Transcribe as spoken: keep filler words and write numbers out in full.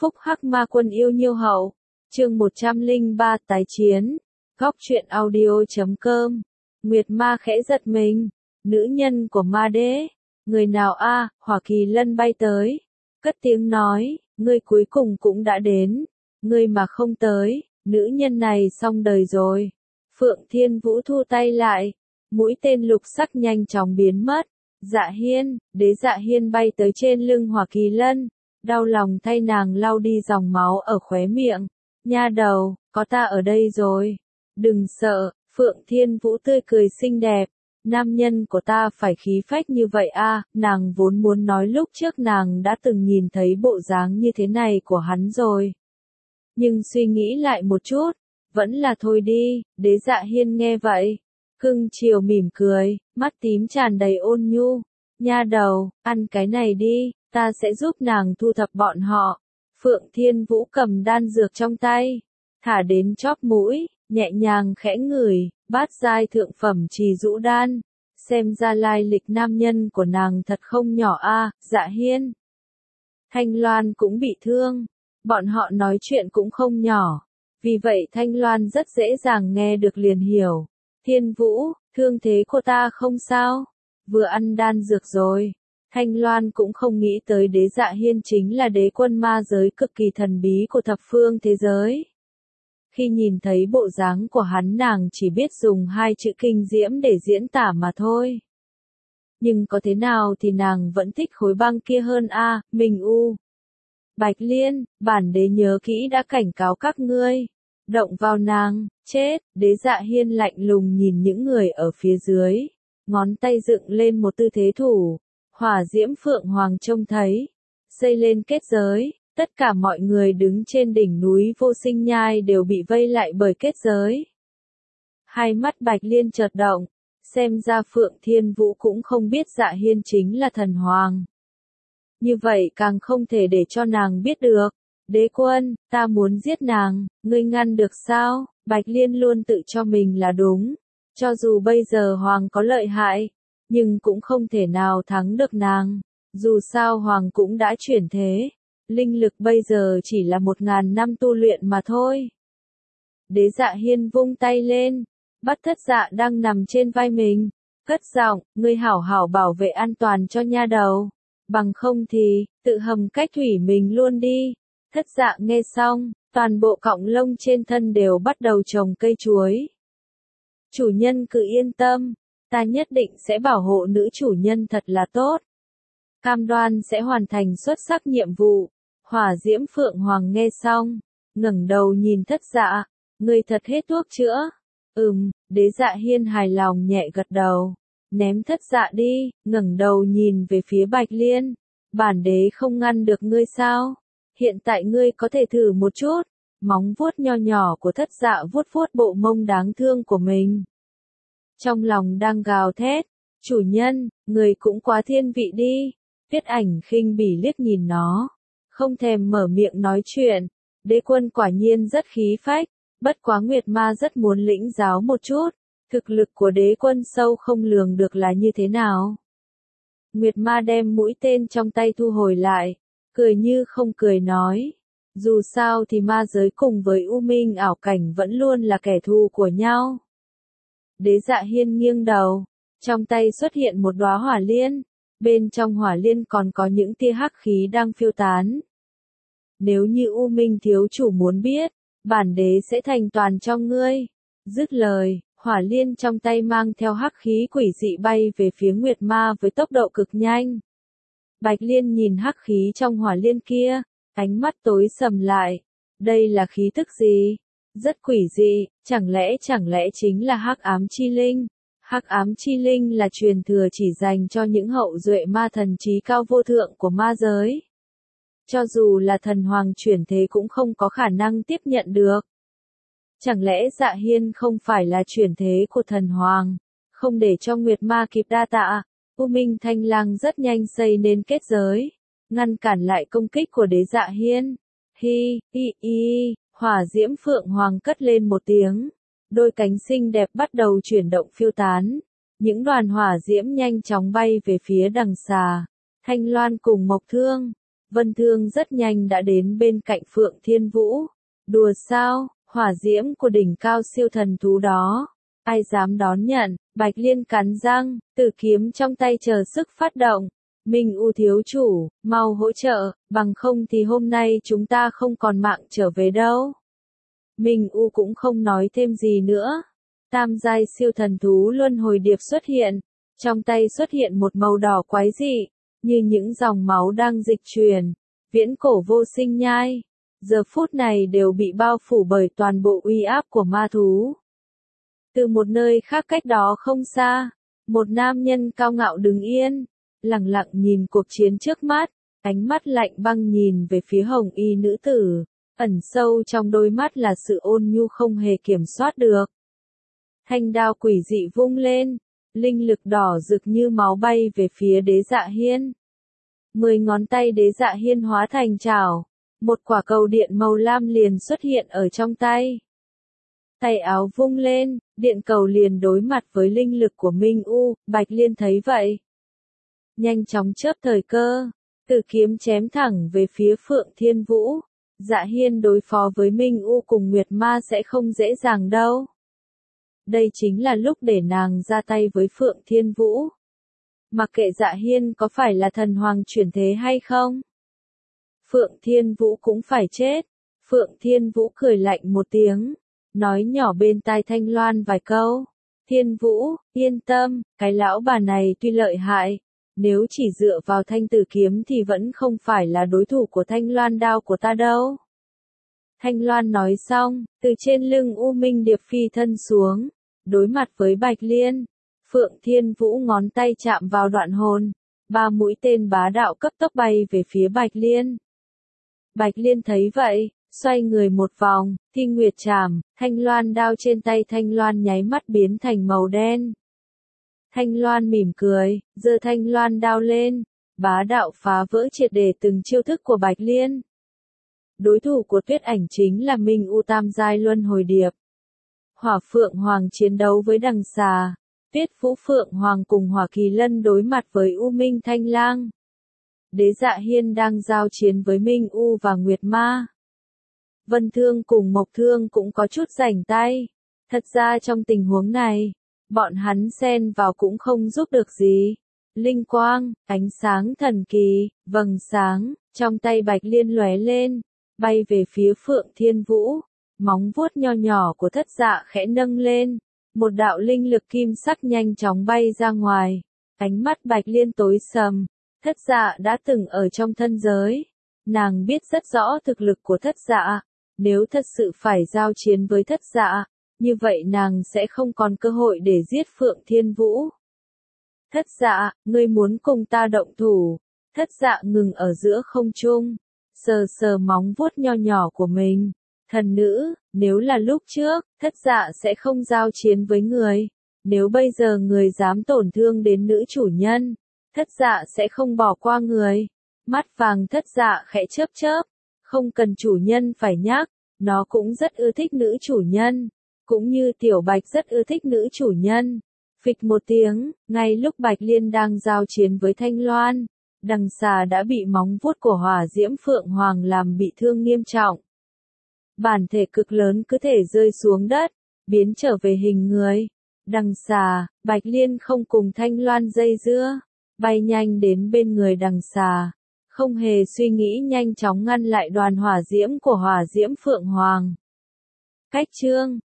phúc hắc ma quân yêu nhiêu hậu. Chương một trăm lẻ ba tái chiến. Góc truyện audio chấm com. Nguyệt ma khẽ giật mình. Nữ nhân của ma đế. Người nào a? À, Hỏa Kỳ Lân bay tới. Cất tiếng nói, ngươi cuối cùng cũng đã đến. Ngươi mà không tới, nữ nhân này xong đời rồi. Phượng Thiên Vũ thu tay lại. Mũi tên lục sắc nhanh chóng biến mất. Dạ Hiên, đế Dạ Hiên bay tới trên lưng Hỏa Kỳ Lân. Đau lòng thay nàng lau đi dòng máu ở khóe miệng. Nha đầu, có ta ở đây rồi. Đừng sợ, Phượng Thiên Vũ tươi cười xinh đẹp. Nam nhân của ta phải khí phách như vậy a, à, nàng vốn muốn nói lúc trước nàng đã từng nhìn thấy bộ dáng như thế này của hắn rồi. Nhưng suy nghĩ lại một chút, vẫn là thôi đi, đế Dạ Hiên nghe vậy. Cưng chiều mỉm cười, mắt tím tràn đầy ôn nhu. Nha đầu, ăn cái này đi, ta sẽ giúp nàng thu thập bọn họ. Phượng Thiên Vũ cầm đan dược trong tay, thả đến chóp mũi, nhẹ nhàng khẽ ngửi, bát giai thượng phẩm trì dũ đan. Xem ra lai lịch nam nhân của nàng thật không nhỏ a, à, Dạ Hiên. Thanh Loan cũng bị thương, bọn họ nói chuyện cũng không nhỏ, vì vậy Thanh Loan rất dễ dàng nghe được liền hiểu. Thiên Vũ, thương thế của ta không sao, vừa ăn đan dược rồi. Thanh Loan cũng không nghĩ tới đế Dạ Hiên chính là đế quân ma giới cực kỳ thần bí của thập phương thế giới. Khi nhìn thấy bộ dáng của hắn nàng chỉ biết dùng hai chữ kinh diễm để diễn tả mà thôi. Nhưng có thế nào thì nàng vẫn thích khối băng kia hơn a, à, mình u. Bạch Liên, bản đế nhớ kỹ đã cảnh cáo các ngươi. Động vào nàng, chết, đế Dạ Hiên lạnh lùng nhìn những người ở phía dưới. Ngón tay dựng lên một tư thế thủ. Hỏa diễm Phượng Hoàng trông thấy. Xây lên kết giới. Tất cả mọi người đứng trên đỉnh núi Vô Sinh Nhai đều bị vây lại bởi kết giới. Hai mắt Bạch Liên chợt động, xem ra Phượng Thiên Vũ cũng không biết Dạ Hiên chính là thần hoàng. Như vậy càng không thể để cho nàng biết được. Đế quân, ta muốn giết nàng, ngươi ngăn được sao? Bạch Liên luôn tự cho mình là đúng. Cho dù bây giờ hoàng có lợi hại, nhưng cũng không thể nào thắng được nàng. Dù sao hoàng cũng đã chuyển thế. Linh lực bây giờ chỉ là một ngàn năm tu luyện mà thôi. Đế Dạ Hiên vung tay lên, bắt Thất Dạ đang nằm trên vai mình, cất giọng, ngươi hảo hảo bảo vệ an toàn cho nha đầu, bằng không thì, tự hầm cách thủy mình luôn đi. Thất Dạ nghe xong, toàn bộ cọng lông trên thân đều bắt đầu trồng cây chuối. Chủ nhân cứ yên tâm, ta nhất định sẽ bảo hộ nữ chủ nhân thật là tốt. Cam đoan sẽ hoàn thành xuất sắc nhiệm vụ. Hỏa diễm Phượng Hoàng nghe xong, ngẩng đầu nhìn Thất Dạ, ngươi thật hết thuốc chữa. Ừm, đế Dạ Hiên hài lòng nhẹ gật đầu, ném Thất Dạ đi, ngẩng đầu nhìn về phía Bạch Liên. Bản đế không ngăn được ngươi sao? Hiện tại ngươi có thể thử một chút. Móng vuốt nho nhỏ của Thất Dạ vuốt vuốt bộ mông đáng thương của mình. Trong lòng đang gào thét, chủ nhân, người cũng quá thiên vị đi. Viết ảnh khinh bỉ liếc nhìn nó. Không thèm mở miệng nói chuyện, đế quân quả nhiên rất khí phách, bất quá Nguyệt Ma rất muốn lĩnh giáo một chút, thực lực của đế quân sâu không lường được là như thế nào. Nguyệt Ma đem mũi tên trong tay thu hồi lại, cười như không cười nói, dù sao thì ma giới cùng với U Minh ảo cảnh vẫn luôn là kẻ thù của nhau. Đế Dạ Hiên nghiêng đầu, trong tay xuất hiện một đóa hỏa liên. Bên trong hỏa liên còn có những tia hắc khí đang phiêu tán. Nếu như U Minh thiếu chủ muốn biết, bản đế sẽ thành toàn cho ngươi. Dứt lời, hỏa liên trong tay mang theo hắc khí quỷ dị bay về phía Nguyệt Ma với tốc độ cực nhanh. Bạch Liên nhìn hắc khí trong hỏa liên kia, ánh mắt tối sầm lại. Đây là khí tức gì? Rất quỷ dị, chẳng lẽ chẳng lẽ chính là hắc ám chi linh? Hắc ám chi linh là truyền thừa chỉ dành cho những hậu duệ ma thần trí cao vô thượng của ma giới. Cho dù là thần hoàng chuyển thế cũng không có khả năng tiếp nhận được. Chẳng lẽ Dạ Hiên không phải là chuyển thế của thần hoàng, không để cho Nguyệt Ma kịp đa tạ. U Minh Thanh Lang rất nhanh xây nên kết giới, ngăn cản lại công kích của đế Dạ Hiên. Hi, hi, hi, hỏa diễm Phượng Hoàng cất lên một tiếng. Đôi cánh xinh đẹp bắt đầu chuyển động phiêu tán. Những đoàn hỏa diễm nhanh chóng bay về phía đằng xà. Thanh Loan cùng Mộc Thương. Vân Thương rất nhanh đã đến bên cạnh Phượng Thiên Vũ. Đùa sao, hỏa diễm của đỉnh cao siêu thần thú đó. Ai dám đón nhận, Bạch Liên cắn răng, tử kiếm trong tay chờ sức phát động. Minh U thiếu chủ, mau hỗ trợ, bằng không thì hôm nay chúng ta không còn mạng trở về đâu. Minh U cũng không nói thêm gì nữa. Tam giai siêu thần thú luân hồi điệp xuất hiện. Trong tay xuất hiện một màu đỏ quái dị, như những dòng máu đang dịch truyền. Viễn cổ vô sinh nhai. Giờ phút này đều bị bao phủ bởi toàn bộ uy áp của ma thú. Từ một nơi khác cách đó không xa, một nam nhân cao ngạo đứng yên, lặng lặng nhìn cuộc chiến trước mắt, ánh mắt lạnh băng nhìn về phía hồng y nữ tử, ẩn sâu trong đôi mắt là sự ôn nhu không hề kiểm soát được. Thanh đao quỷ dị vung lên, linh lực đỏ rực như máu bay về phía Đế Dạ Hiên. Mười ngón tay Đế Dạ Hiên hóa thành chảo, một quả cầu điện màu lam liền xuất hiện ở trong tay. Tay áo vung lên, điện cầu liền đối mặt với linh lực của Minh U, Bạch Liên thấy vậy. Nhanh chóng chớp thời cơ, tử kiếm chém thẳng về phía Phượng Thiên Vũ. Dạ Hiên đối phó với Minh U cùng Nguyệt Ma sẽ không dễ dàng đâu. Đây chính là lúc để nàng ra tay với Phượng Thiên Vũ. Mặc kệ Dạ Hiên có phải là thần hoàng chuyển thế hay không, Phượng Thiên Vũ cũng phải chết. Phượng Thiên Vũ cười lạnh một tiếng, nói nhỏ bên tai Thanh Loan vài câu. Thiên Vũ, yên tâm, cái lão bà này tuy lợi hại, nếu chỉ dựa vào thanh tử kiếm thì vẫn không phải là đối thủ của Thanh Loan đao của ta đâu. Thanh Loan nói xong, từ trên lưng U Minh Điệp phi thân xuống, đối mặt với Bạch Liên. Phượng Thiên Vũ ngón tay chạm vào đoạn hồn, ba mũi tên bá đạo cấp tốc bay về phía Bạch Liên. Bạch Liên thấy vậy, xoay người một vòng, Thi Nguyệt Trảm, Thanh Loan đao trên tay Thanh Loan nháy mắt biến thành màu đen. Thanh Loan mỉm cười, giơ Thanh Loan đao lên, bá đạo phá vỡ triệt để từng chiêu thức của Bạch Liên. Đối thủ của Tuyết Ảnh chính là Minh U tam giai luân hồi điệp. Hỏa Phượng Hoàng chiến đấu với Đằng Xà, Tuyết Vũ Phượng Hoàng cùng Hỏa Kỳ Lân đối mặt với U Minh Thanh Lang. Đế Dạ Hiên đang giao chiến với Minh U và Nguyệt Ma. Vân Thương cùng Mộc Thương cũng có chút rảnh tay. Thật ra trong tình huống này, bọn hắn xen vào cũng không giúp được gì. Linh quang, ánh sáng thần kỳ, vầng sáng, trong tay Bạch Liên lóe lên, bay về phía Phượng Thiên Vũ. Móng vuốt nho nhỏ của Thất Dạ khẽ nâng lên, một đạo linh lực kim sắc nhanh chóng bay ra ngoài. Ánh mắt Bạch Liên tối sầm, Thất Dạ đã từng ở trong thân giới. Nàng biết rất rõ thực lực của Thất Dạ, nếu thật sự phải giao chiến với Thất Dạ, như vậy nàng sẽ không còn cơ hội để giết Phượng Thiên Vũ. Thất Dạ, ngươi muốn cùng ta động thủ? Thất Dạ ngừng ở giữa không trung, sờ sờ móng vuốt nho nhỏ của mình. Thần nữ, nếu là lúc trước, Thất Dạ sẽ không giao chiến với người. Nếu bây giờ người dám tổn thương đến nữ chủ nhân, Thất Dạ sẽ không bỏ qua người. Mắt vàng Thất Dạ khẽ chớp chớp, không cần chủ nhân phải nhắc, nó cũng rất ưa thích nữ chủ nhân, cũng như Tiểu Bạch rất ưa thích nữ chủ nhân. Phịch một tiếng, ngay lúc Bạch Liên đang giao chiến với Thanh Loan, Đằng Xà đã bị móng vuốt của Hỏa Diễm Phượng Hoàng làm bị thương nghiêm trọng. Bản thể cực lớn cứ thể rơi xuống đất, biến trở về hình người. Đằng Xà, Bạch Liên không cùng Thanh Loan dây dưa, bay nhanh đến bên người Đằng Xà, không hề suy nghĩ nhanh chóng ngăn lại đoàn hỏa diễm của Hỏa Diễm Phượng Hoàng. Cách chương